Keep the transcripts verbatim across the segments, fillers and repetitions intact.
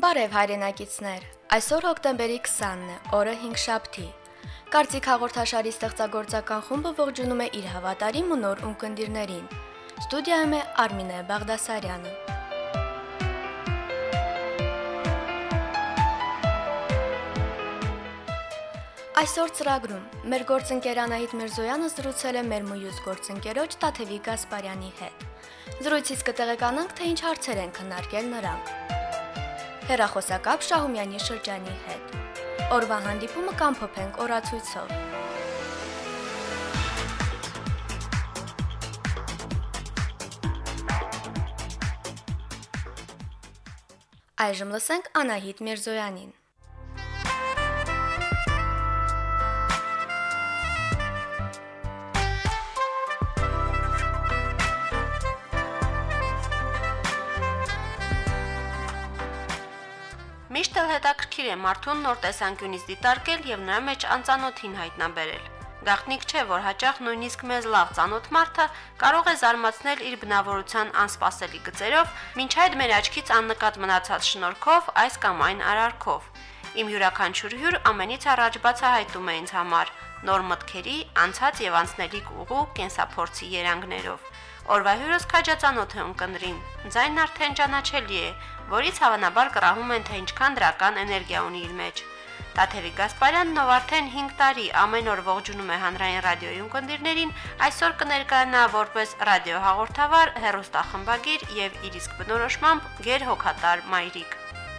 Բարև հայրենակիցներ, այսօր հոկտեմբերի քսանն է, օրը հինգշաբթի։ Կարծիք հաղորդաշարի ստեղծագործական խումբը ողջունում է իր հավատարիմ ու նոր ունկնդիրներին։ Ստուդիայում է Արմինե Բաղդասարյանը։ Այսօր ծրագրում մեր գործընկեր Անահիտ Միրզոյանը զրուցել է մեր մյուս գործընկերոջ Տաթևիկ Գասպարյանի հետ։ Զրույցից կտեղեկանանք, թե ինչ հարցեր են քննարկել նրանք։ Հեռախոսակապ Շահումյանի շրջանի հետ։ Օրվա հանդիպումը կամփոփենք օրացույցով։ Այժմ լսենք Անահիտ Միրզոյանին։ Միշտ էլ հետաքրքիր է մարդուն նոր տեսանկյունից դիտարկել եւ նրա մեջ անծանոթին հայտնաբերել։ Գաղտնիք չէ, որ հաճախ նույնիսկ մեզ լավ ծանոթ մարդը կարող է զարմացնել իր բնավորության անսպասելի գծերով, մինչ այդ մեր աչքից աննկատ մնացած շնորհքով այս կամ այն արարքով։ Իմ յուրաքանչյուր հյուր ամենից առաջ բացահայտում է ինձ համար նոր մտքերի, անցած եւ անցնելիք ուղու կենսափորձի երանգներով։ Օրվա հյուրս քաջածանոթ է ունկնդրին, ձայնն արդեն ճանաչելի է, որից հավանաբար կռահում են, թե ինչքան դրական էներգիա ունի իր մեջ։ Տաթևիկ Գասպարյանն, ով արդեն հինգ տարի ամեն օր ողջունում է հանրային ռադիոյի ունկնդիրներին, այսօր կներկայանա որպես ռադիոհաղորդավար, հեռուստախմբագիր եւ իր իսկ բնորոշմամբ գերհոգատար մայրիկ։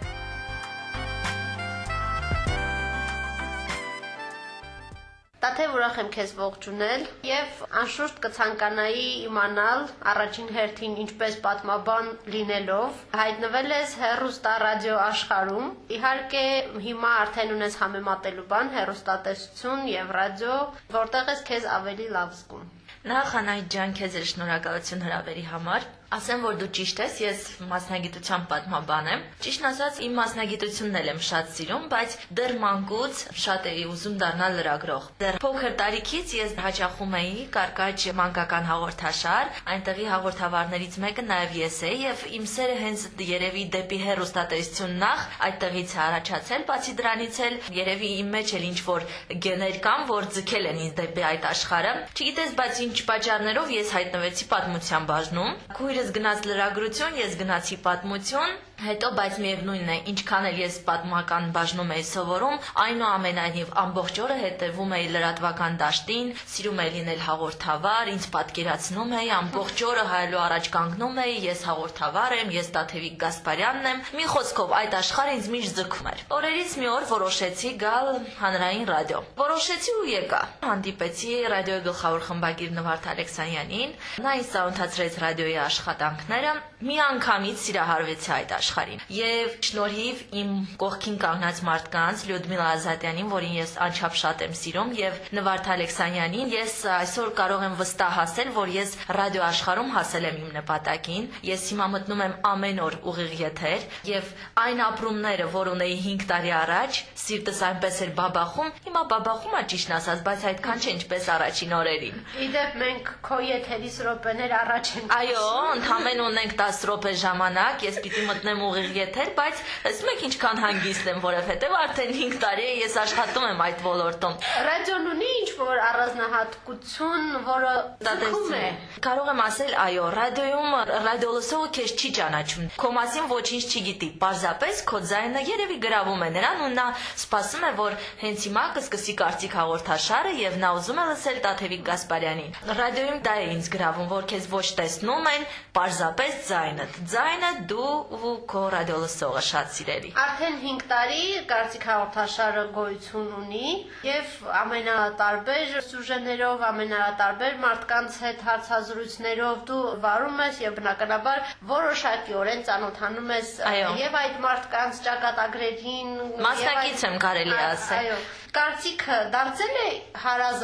Տաթև, ուրախ եմ քեզ ողջունել եւ անշուշտ կցանկանայի իմանալ առաջին հերթին ինչպես պատմաբան լինելով հայտնվել ես հեռուստա ռադիո աշխարհում։ Իհարկե հիմա արդեն ունես համեմատելու բան հեռուստատեսություն եւ ռադիո, որտեղ ես քեզ ավելի լավ զգում։ Նախ Անահիտ ջան, քեզ էլ շնորհակալություն հրավերի համար։ Ասեմ, որ դու ճիշտ ես, ես մասնագիտությամբ պատմաբան եմ։ Ճիշտն ասած, իմ մասնագիտությունն էլ եմ շատ սիրում, բայց դեռ մանկուց շատ էի ուզում դառնալ լրագրող։ Դեռ փոքր տարիքից ես հաճախում էի Կարկաջ մանկական հաղորդաշար, այնտեղի հաղորդավարներից մեկը նաև ես էի, եւ իմ սերը հենց երևի դեպի հեռուստատեսություն նախ այդտեղից է առաջացել, բացի դրանից էլ երևի իմ մեջ էլ ինչ-որ գեներ կան, որ ձգել են ինձ դեպի այդ աշխարհը։ Չգիտես, բայց ինչ պատճառներով ես հայտնվեցի պատմության բաժնում։ Քույրս գնաց լրագրություն, ես գնացի պատմություն, հետո բայց միևնույնն է, ինչքան էլ ես պատմական բաժնում էի սովորում, այնուամենայնիվ ամբողջ օրը հետևում էի լրատվական դաշտին, սիրում էի լինել հաղորդավար, ինձ պատկերացնում էի, ամբողջ օրը հայելու առաջ կանգնում էի, ես հաղորդավար եմ, ես Տաթևիկ Գասպարյանն եմ, մի խոսքով այդ աշխարհը ինձ միշտ ձգում էր։ Օրերից մի օր որոշեցի գալ հանրային ռադիո։ Որոշեցի ու եկա։ Հանդիպեցի ռադիոյի գլխավոր խմբագիր Նվարդ Ալեքսանյանին, նա ինձ ծանոթացրեց ռադիոյի աշխատանքները, մի անգամից սիրահարվեցի այդ աշխարհին։ Եվ շնորհիվ իմ կողքին կանգնած մարդկանց Լյուդմիլա Ազատյանին, որին ես անչափ շատ եմ սիրում, եւ Նվարդ Ալեքսանյանին, ես այսօր կարող եմ վստահ ասել, որ ես ռադիո աշխարհում հասել եմ իմ նպատակին։ Ես հիմա մտնում եմ ամեն օր ուղիղ եթեր եւ այն ապրումները, որ ունեի հինգ տարի առաջ, սիրտս այնպես էր բաբախում, հիմա բաբախում է ճիշտն ասած, բայց այդքան չէ ինչպես առաջին օրերին։ Իդեպ մենք քո եթերից րոպեներ առաջ ենք։ Այո, ընդհանրեն ունենք տասը րոպե ժամանակ, ես պիտի մտնեմ ուղիղ եթեր, բայց ասում եք ինչքան հանգիստ եմ, որովհետև արդեն հինգ տարի է ես աշխատում եմ այդ ոլորտում։ Ռադիոն ունի ինչ-որ առանձնահատկություն, որը ձգում է։ Կարող եմ ասել, այո, ռադիոյում ռադիոլսողը քեզ չի ճանաչում, քո մասին ոչինչ չի գիտի, պարզապես քո ձայնը երևի գրավում է նրան ու նա սպասում է, որ հենց հիմա կսկսի կարծիք հաղորդաշարը եւ նա ուզում է լսել Տաթևիկ Գասպարյանին։ Ռադիոյում դա է ինձ գրավում, որ քեզ ոչ տեսնում են, պարզապես ձայնդ, ձայնը դու ու քո ռադիոլսողը շատ սիրելի։ Արդեն հինգ տարի կարծիք հաղորդաշարը գոյություն ունի եւ ամենատարբեր սյուժեներով, ամենատարբեր մարդկանց հետ հարցազրույցներով դու վարում ես եւ բնականաբար որոշակիորեն ծանոթանում ես եւ այդ մարդկանց ճակատագրերին, մասնակից եմ կարելի ասել։ Այո, կարծիքը դարձել է հարազատ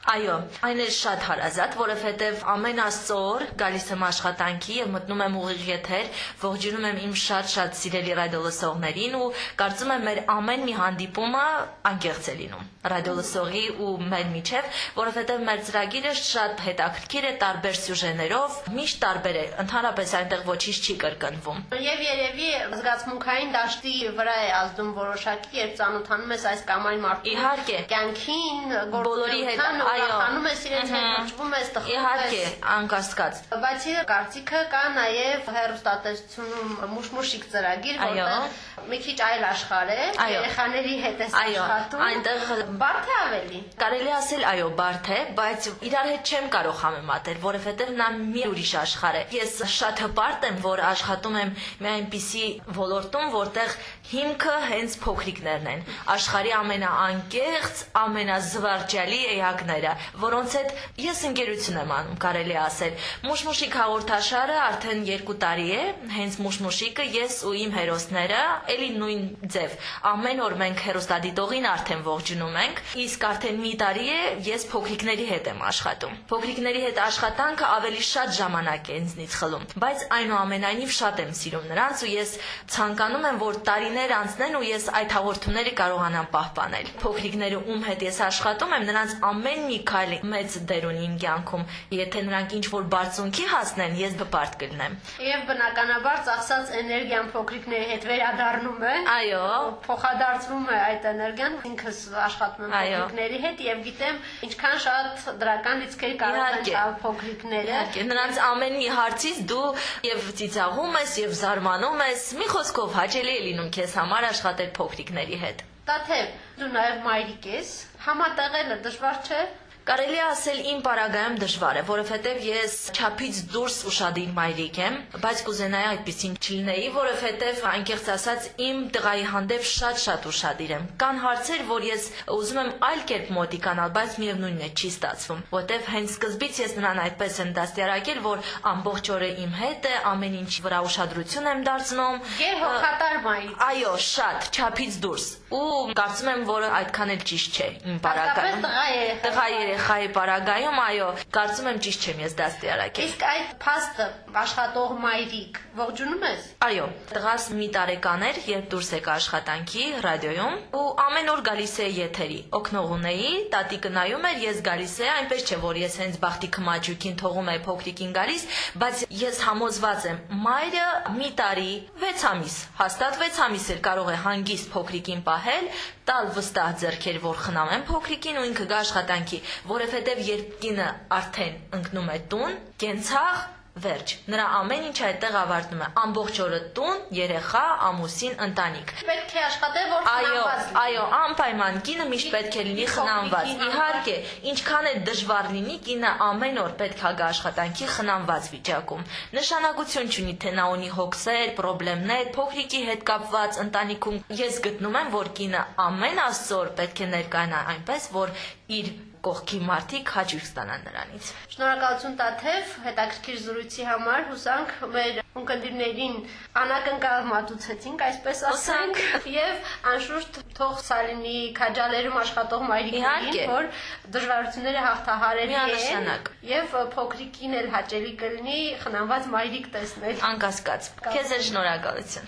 Այո, այն է շատ հարազատ, որովհետև ամեն Աստծո օր գալիս եմ աշխատանքի եւ մտնում եմ ուղիղ եթեր, ողջունում եմ իմ շատ-շատ սիրելի ռադիոլսողներին ու կարծում եմ մեր ամեն մի հանդիպումը անկեղծ է լինում ռադիոլսողի ու մեր միջև, որովհետև մեր ծրագիրը շատ հետաքրքիր է տարբեր սյուժեներով, միշտ տարբեր է, ընդհանրապես այնտեղ ոչինչ չի կրկնվում։ Եվ երևի զգացմունքային դաշտի վրա է ազդում որոշակի, երբ ծանոթանում ես այս կամ այն մարդու Իհարկե, կյանքին, բոլորի հետ, այո, ուրախանում ես իրենց հետ, հրճվում ես, տխրում ես։ Իհարկե, անկասկած։ Բայց կարծիքը կա նաև հեռուստատեսությունում մուշմուշիկ ծրագիր, որտեղ մի քիչ այլ աշխարհ է, երեխաների հետ ես աշխատում։ Այնտեղ բարդ է ավելի։ Կարելի ասել այո, բարդ է, բայց իրար հետ չեմ կարող համեմատել, որովհետև նա մի ուրիշ աշխարհ է։ Ես շատ հպարտ եմ, որ աշխատում եմ մի այնպիսի ոլորտում, որտեղ հիմքը հենց փոքրիկներն են, աշխարհի ամենաանկեղծ, ամենազվարճալի էակները, որոնց հետ ես ընկերություն եմ անում, կարելի ասել։ Մուշմուշիկ հաղորդաշարը արդեն երկու տարի է, հենց Մուշմուշիկը ես ու իմ հերոսները, էլի նույն ձև։ Ամեն օր մենք հերոստադիտողին արդեն ողջունում ենք, իսկ արդեն մի տարի է ես փոքրիկների հետ եմ աշխատում։ Փոքրիկների հետ աշխատանքը ավելի շատ ժամանակ է ինձնից խլում, բայց այնուամենայնիվ շատ եմ սիրում նրանց ու ես ցանկանում եմ, որ տարիներ անցնեն ու ես այդ հաղորդումները կարողանամ պահպանել։ Փոքրիկները, ում հետ ես աշխատում եմ, նրանց ամեն մի քայլը մեծ դեր ունի իմ կյանքում։ Եթե նրանք ինչ-որ բարձունքի հասնեն, ես բպարտ կլինեմ։ Եվ բնականաբար ծախսած էներգիան փոքրիկների հետ վերադառնում է։ Այո, փոխադարձվում է այդ էներգիան, ինքս աշխատում եմ փոքրիկների հետ եւ գիտեմ ինչքան շատ դրական լիցքեր կարող են տալ փոքրիկները։ Նրանց ամեն մի հարցից դու եւ ծիծաղում ես եւ զարմանում ես, մի խոսքով հաճելի է լինում քեզ համար աշխատել փոքրիկների հետ։ Տաթև, դու նաեւ մայրիկ ես, համատեղելը դժվար չէ։ Կարելի է ասել իմ պարագայում դժվար է, որովհետև ես չափից դուրս ուշադիր մայրիկ եմ, բայց կուզենայի այդպեսին չլինեի, որովհետև անկեղծ ասած իմ տղայի հանդեպ շատ-շատ ուշադիր եմ։ Կան հարցեր, որ ես ուզում եմ այլ կերպ մոտիկանալ, բայց միևնույնն է չի ստացվում, որովհետև հենց սկզբից ես նրան այդպես եմ դաստիարակել, որ ամբողջ օրը իմ հետ է, ամեն ինչ վրա ուշադրություն եմ դարձնում։ Գերհոգատար մայրիկ։ Այո, շատ, չափից դուրս։ Ու կարծում եմ, որ այդքան էլ ճիշտ չէ իմ պարագայում։ Տղա երեխայի պարագայում, այո, կարծում եմ ճիշտ չեմ ես դաստիարակել։ Իսկ այդ փաստը աշխատող մայրիկ ողջունում ես։ Այո, տղաս մի տարեկան էր, երբ դուրս եկա աշխատանքի ռադիոյում ու ամեն օր գալիս է եթերի։ Օգնող ունեի, տատիկը նայում էր, ես գալիս է, այնպես չէ, որ ես հենց բախտի քմաճուկին թողում եմ փոքրիկին գալիս, բայց ես համոզված եմ, մայրը մի տարի, վեց ամիս, հաստատ վեց ամիս էլ կարող է հանգիստ փոքրիկին պահել, տալ վստահ ձեռքեր, որ խնամեն փոքրիկին ու ինքը գա աշխատանքի, որովհետև երբ կինը արդեն ընկնում է տուն, կենցաղ, վերջ, նրա ամեն ինչ այդտեղ ավարտնում է, ամբողջ օրը տուն, երեխա, ամուսին, ընտանիք։ Պետք է աշխատել, որ խնամված լինի։ Այո, անպայման կինը միշտ պետք է լինի խնամված։ Իհարկե, ինչքան էլ դժվար լինի, կինը ամեն օր պետք է գա աշխատանքի խնամված վիճակում։ Նշանակություն չունի, թե նա ունի հոգսեր, խնդիրներ, փոքրիկի հետ կապված ընտանիքում։ Ես գտնում եմ, որ կինը ամեն Աստծո օր պետք է ներկայանա այնպես, որ իր կողքի մարդիկ հաճույք ստանան նրանից։ Շնորհակալություն Տաթև հետաքրքիր զրույցի համար, հուսանք մեր ունկնդիրներին անակնկալ մատուցեցինք, այսպես ասենք, եւ անշուշտ թող սալինի քաջալերում աշխատող մայրիկներին, որ դժվարությունները հաղթահարելի են եւ փոքրիկին էլ հաճելի կլինի խնամված մայրիկ տեսնել։ Անկասկած։ Քեզ էլ շնորհակալություն։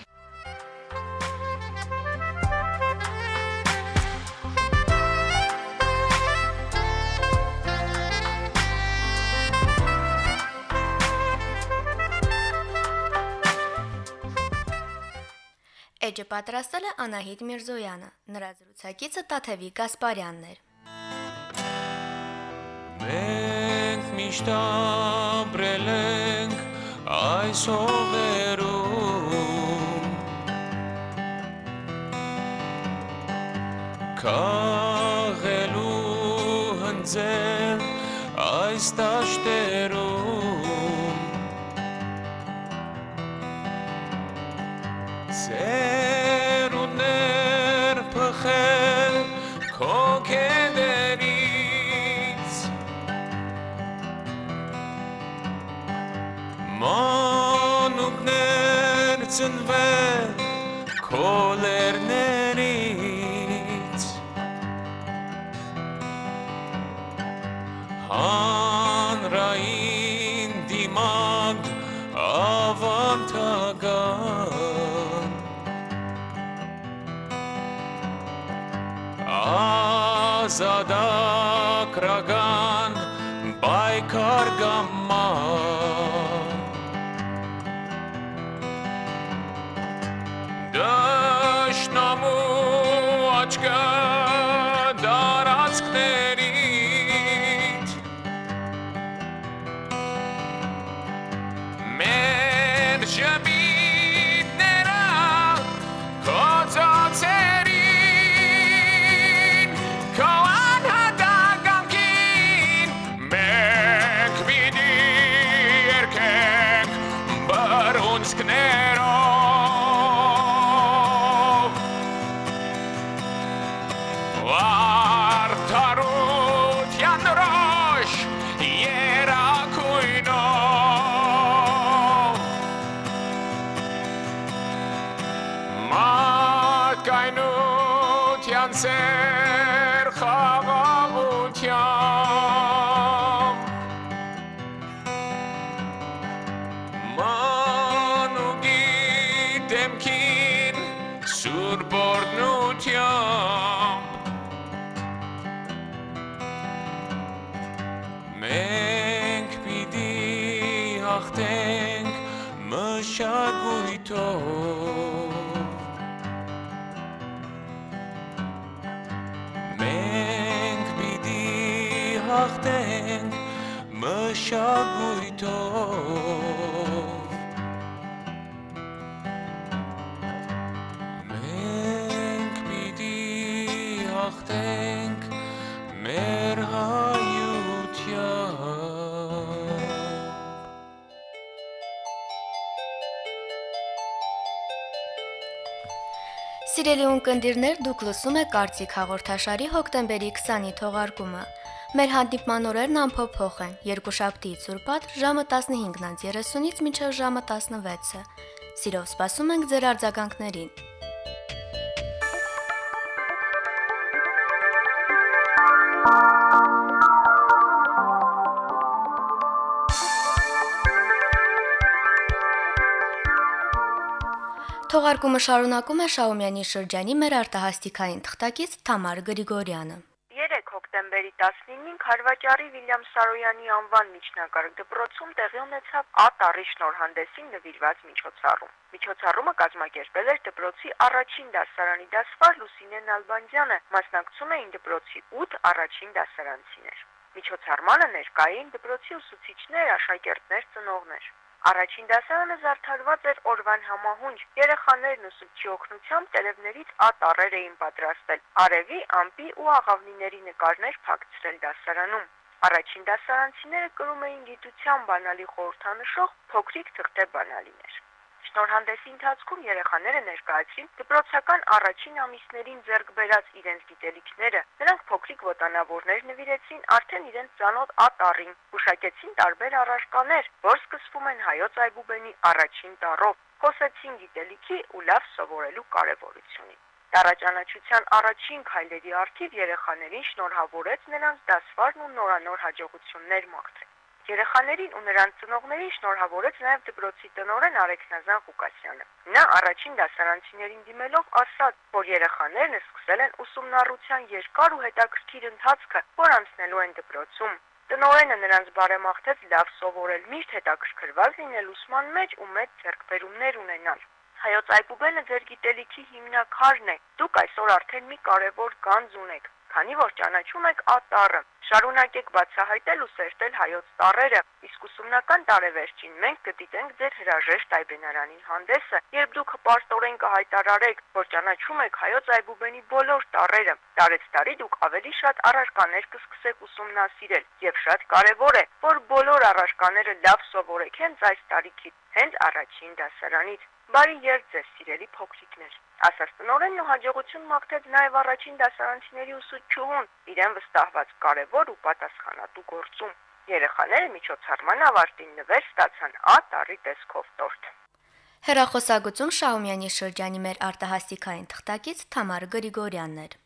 Էջը պատրաստել է Անահիտ Միրզոյանը, նրա զրուցակիցը Տաթևիկ Գասպարյանն էր։ Մենք միշտ ապրել ենք այս հողերում, քաղելու հնձել այս դաշտերում, Սերուներ փխել քո կենդերից, մանուկներ ծնվել քո լերներից, ազատագրական պայքար գամար Դաշնամու աչկա դարածքներիդ մեր ժմիտները կոծոցերին քո անհատականքին մենք պիտի երգենք բռունցքներով Արդարության ռոշ երակույնով Մատկայնության ծեր խաղաղությամբ Մանուկի դեմքին սուրբ օրհնությամբ Մենք պիտի հաղթենք մշակույթով Մենք պիտի հաղթենք մշակույթով Մենք պիտի հաղթենք մեր հայությամբ Սիրելի ունկնդիրներ, դուք լսում եք Կարծիք հաղորդաշարի հոկտեմբերի քսանի թողարկումը։ Մեր հանդիպման օրերն անփոփոխ են՝ երկուշաբթիից ուրբաթ ժամը տասնհինգն երեսունից մինչև ժամը տասնվեցը։ Սիրով սպասում ենք ձեր արձագանքներին։ Թողարկումը շարունակում է Շահումյանի շրջանի մեր արտահասթիկային թղթակից Թամար Գրիգորյանը։ երեք հոկտեմբերի տասնինին Խարվաճարի Վիլյամ Սարոյանի անվան միջնակարգ դպրոցում տեղի ունեցավ Ա.Տառի շնորհանդեսին նվիրված միջոցառում։ Միջոցառումը կազմակերպել էր դպրոցի առաջին դասարանի դասվար Լուսինե Նալբանդյանը, մասնակցում էին դպրոցի ութ առաջին դասարանցիներ։ Միջոցառմանը ներկա էին դպրոցի ուսուցիչներ, աշակերտներ, ծնողներ։ Առաջին դասարանը զարդարված էր օրվան համահունչ, երեխաներն ուսուցչի օգնությամբ տերևներից ատառեր էին պատրաստել, արևի, ամպի ու աղավնիների նկարներ փակցրել դասարանում։ Առաջին դասարանցիները կրում էին գիտության բանալի խորհրդանշող փոքրիկ թղթե բանալիներ։ Շնորհանդեսի ընթացքում երեխաները ներկայացրին դպրոցական առաջին ամիսներին ձեռք բերած իրենց գիտելիքները, նրանք փոքրիկ ոտանավորներ նվիրեցին արդեն իրենց ծանոթ ատառին, հուշակեցին տարբեր առարկաներ, որ սկսվում են հայոց այբուբենի առաջին տառով, խոսեցին գիտելիքի ու լավ սովորելու կարևորությունին։ Տարաճանաչության առաջին քայլերի առթիվ երեխաներին շնորհավորեց նրանց դասվարն ու նորանոր հաջողություններ մաղթել։ Երեխաներին ու նրանց ծնողներին շնորհավորեց նաև դպրոցի տնօրեն Արեքնազան Ղուկասյանը։ Նա առաջին դասարանցիներին դիմելով ասաց, որ երեխաներն սկսել են ուսումնառության երկար ու հետաքրքիր ընթացքը, որ անցնելու են դպրոցում։ Տնօրենը նրանց բարեմաղթեց լավ սովորել, միշտ հետաքրքրված լինել ուսման մեջ ու մեծ ձեռքբերումներ ունենալ։ Հայոց այբուբենը ձեր գիտելիքի հիմնաքարն է։ Դուք այսօր արդեն մի կարևոր գանձ ունեք, քանի որ ճանաչում եք ատառը։ Շարունակեք բացահայտել ու սերտել հայոց տառերը, իսկ ուսումնական տարեվերջին մենք կդիտենք ձեր հրաժեշտ այբենարանին հանդեսը, երբ դուք հպարտորեն կհայտարարեք, որ ճանաչում եք հայոց այբուբենի բոլոր տառերը։ Տարեց տարի դուք ավելի շատ առարկաներ կսկսեք ուսումնասիրել, եւ շատ կարեւոր է, որ բոլոր առարկաները լավ սովորեք հենց այս տարիքից, հենց առաջին դասարանից։ Բարի երդ ձեզ, սիրելի փոքրիկներ։ Ասաց տնօրենն ու հաջողություն մաղթեց նաև առաջին դասարանցիների ուսուցչուհուն իրեն վստահված կարևոր ու պատասխանատու գործում։ Երեխաները միջոցառման ավարտին նվեր ստացան ատառի տեսքով տորթ։ Հեռախոսագծում Շահումյանի շրջանի մեր արտահասթիկային թղթակից Թամար Գրիգորյանն էր։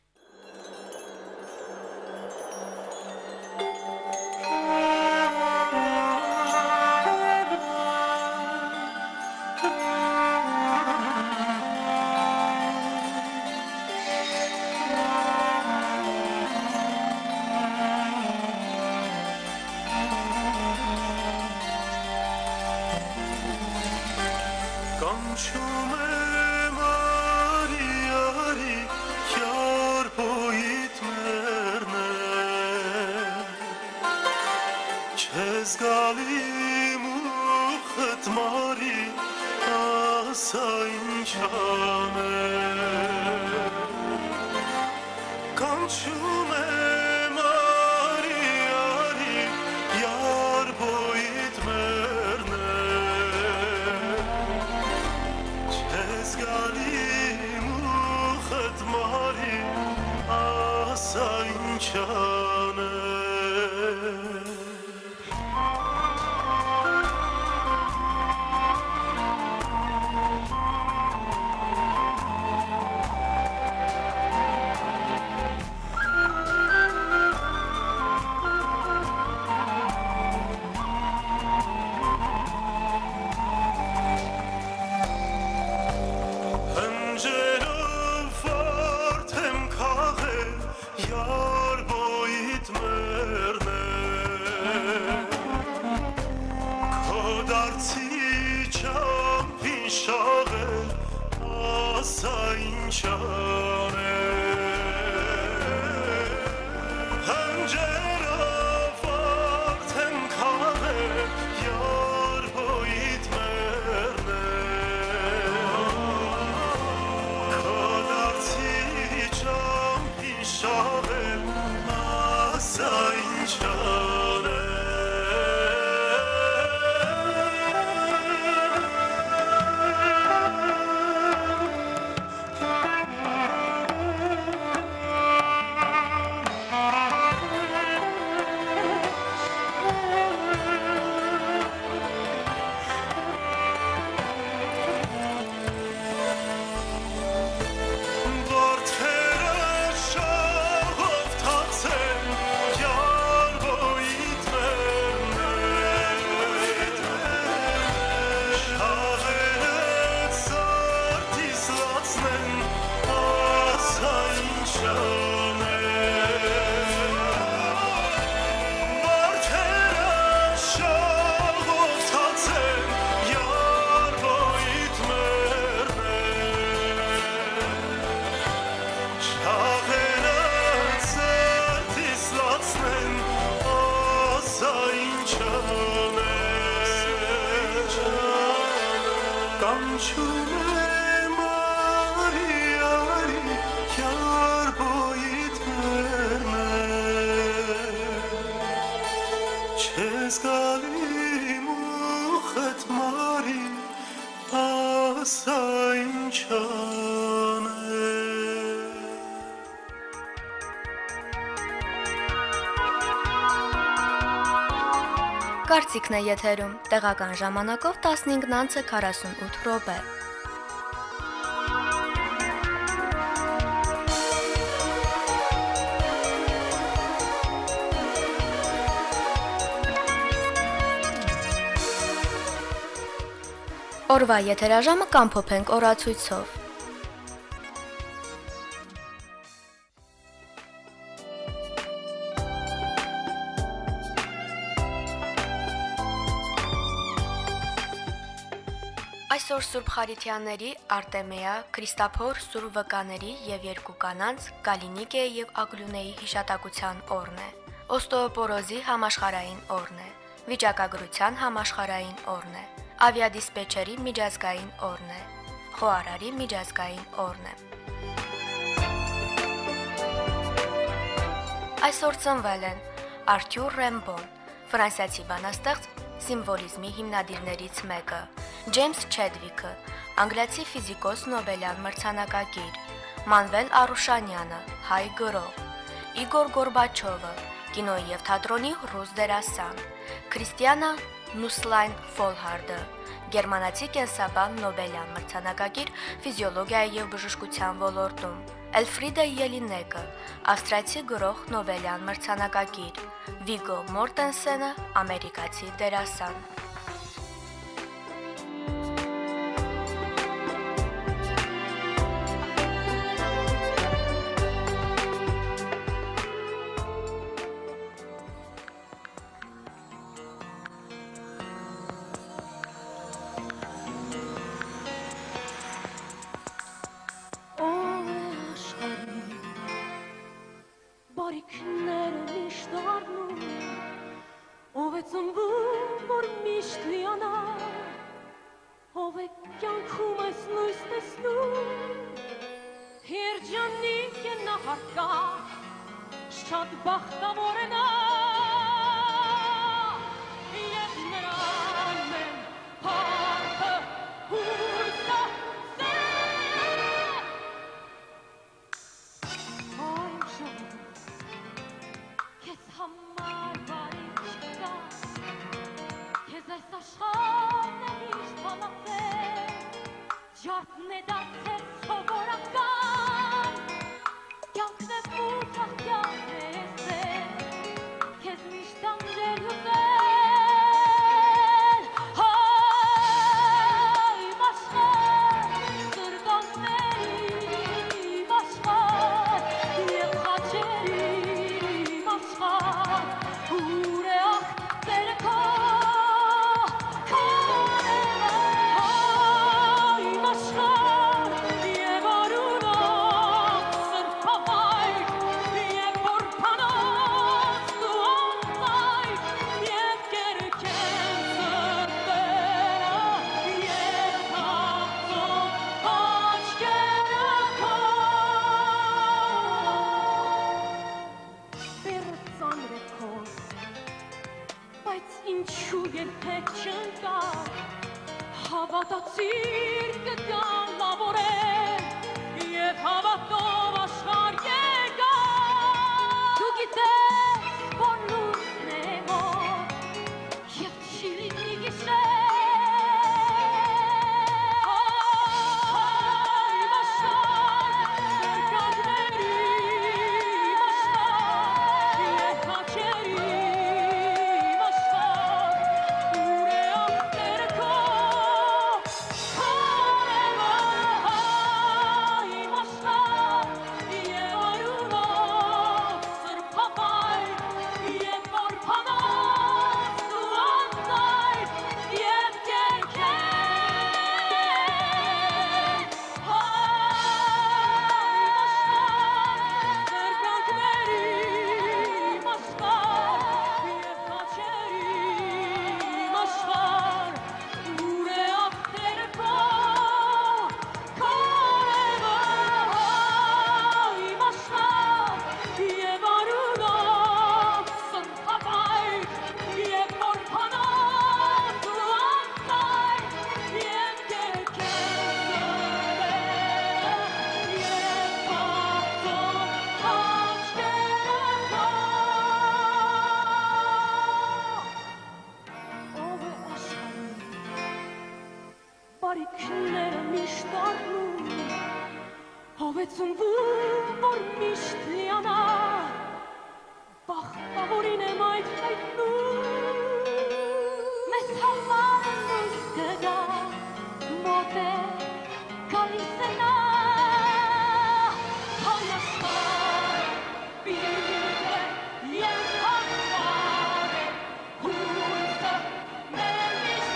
կանչում եմ արի արի յար բոյիդ մերներ չես գալի մուխդ մարի ասա ինչ անել կանչում եմ արի արի յար բոյիդ մերներ չես գալի մուխդ մարի ասա ինչ անել Կարծիքն է եթերում տեղական ժամանակով տասնհինգ քառասունութ րոպե։ Օրվա եթերաժամը կամփոփենք օրացույցով։ Այսօր Սուրբ Խարիթյանների, Արտեմեա, Քրիստափոր Սուրբ վկաների եւ երկու կանանց Գալինիկե եւ Ագլունեի հիշատակության օրն է։ Օստեոպորոզի համաշխարհային օրն է։ Վիճակագրության համաշխարհային օրն է։ Ավիադիսպեչերի միջազգային օրն է։ Խոհարարի միջազգային օրն է։ Այսօր ծնվել են Արթյուր Ռեմբոն, ֆրանսիացի բանաստեղծ, սիմվոլիզմի հիմնադիրներից մեկը, Ջեյմս Չեդվիքը, անգլիացի ֆիզիկոս Նոբելյան մրցանակակիր, Մանվել Արուշանյանը, հայ գրող, Իգոր Գորբաչովը, կինոյի եւ թատրոնի ռուս դերասան, Քրիստիանա Նուսլայն Ֆոլհարդը, գերմանացի կենսաբան Նոբելյան մրցանակակիր ֆիզիոլոգիայի եւ բժշկության ոլորտում, Էլֆրիդա Ելինեկը, ավստրիացի գրող Նոբելյան մրցանակակիր, Վիգո Մորտենսենը, ամերիկացի դերասան։ շատ բախտավոր նա Եվ նրան են հարթը հույսը Այժմ քեզ համար բարի չկա Քեզ այս աշխարհն է միշտ հավաքել Ջարդն է դարձել սովորական Կյանքն է մութ աղբյան է սել Քեզ միշտ անջել ուզել Հայ աշխարհ Սրտանների աշխարհ Եվ խաչերի աշխարհ Ուր է աղբերը քո Հավատացիր կգան լավորել և հավատով աշխար եկան Դու գիտես, որ լույսն է մոր և չի լինի գիշեր Հայ աշխար, սրկակների աշխար և խաչերի աշխար Ուր է աղբերը քո բարիքները միշտ առնում Ով է ծնվում, որ միշտ լիանա Բախտավորին եմ այդ հայտնում Մեզ համար լույս կգա Մոտ է գալիս է նա Հայ աշխարհ, պիտի և հաղթար է Հույսը մեր միշտ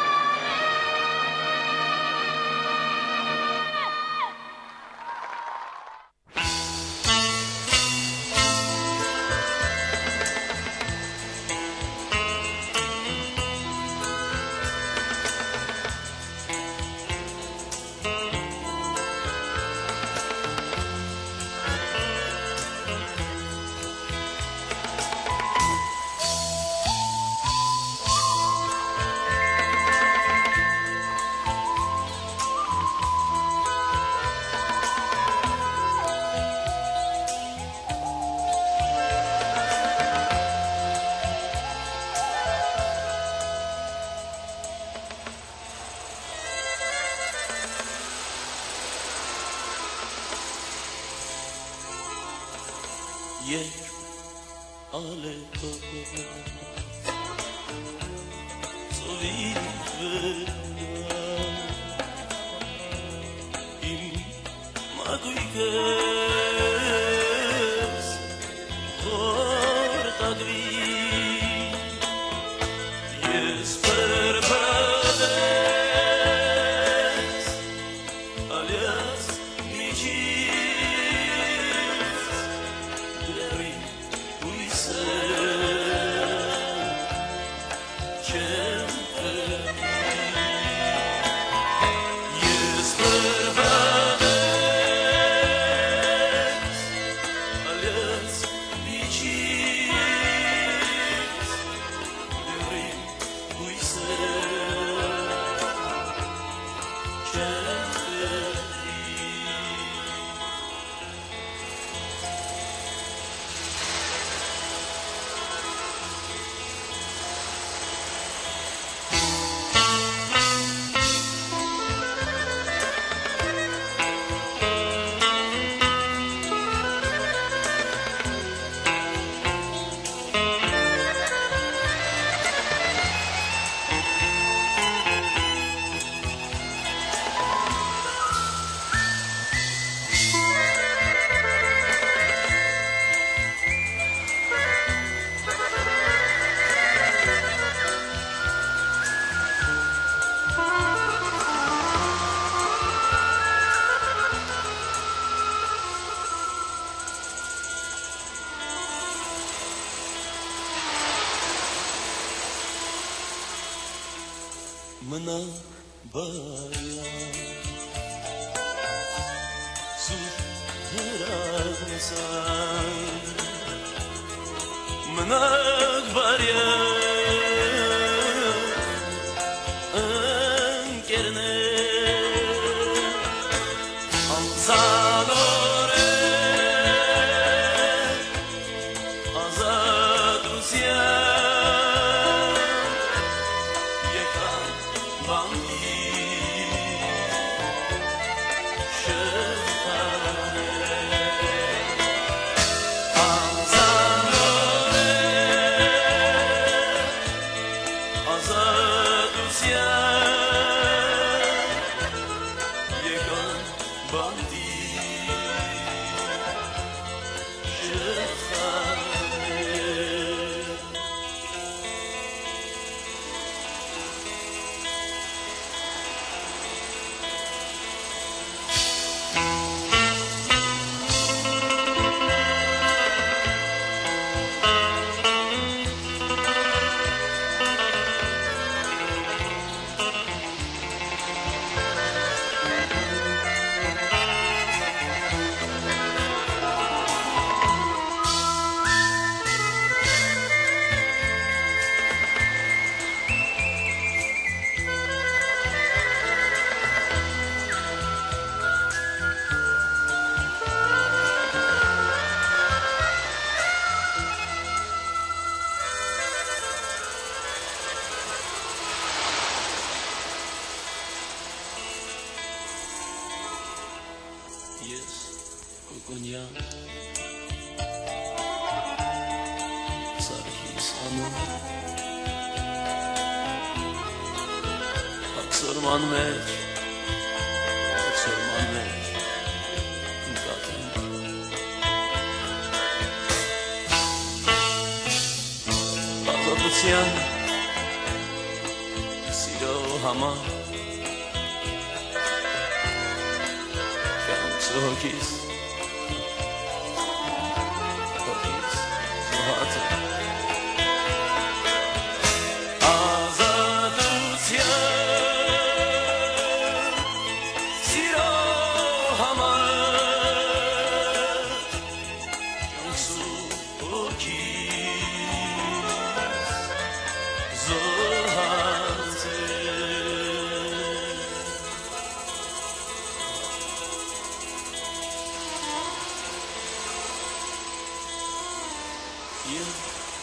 Երբ ալետով ծովի վերնա իմ մագույկս հորդագվի ես պրպրդես ալյաս միջի Yes, բարյան Սուր հրագնսան Մնակ բարյան ընկերներ Անցանորեն ազատության եկան բանդի Ես կոկոնյան Սարքիս անոր Ակսորման մեջ Ակսորման մեջ Ընկատեմ Ազատության Սիրո համար Հոգիս Հոգիս զոհացը Ազատության Սիրո համար Կյանքսու հոգիս զոհացը Եվ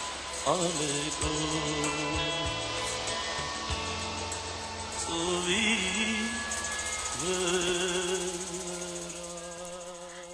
ալեկոս ծովի վեր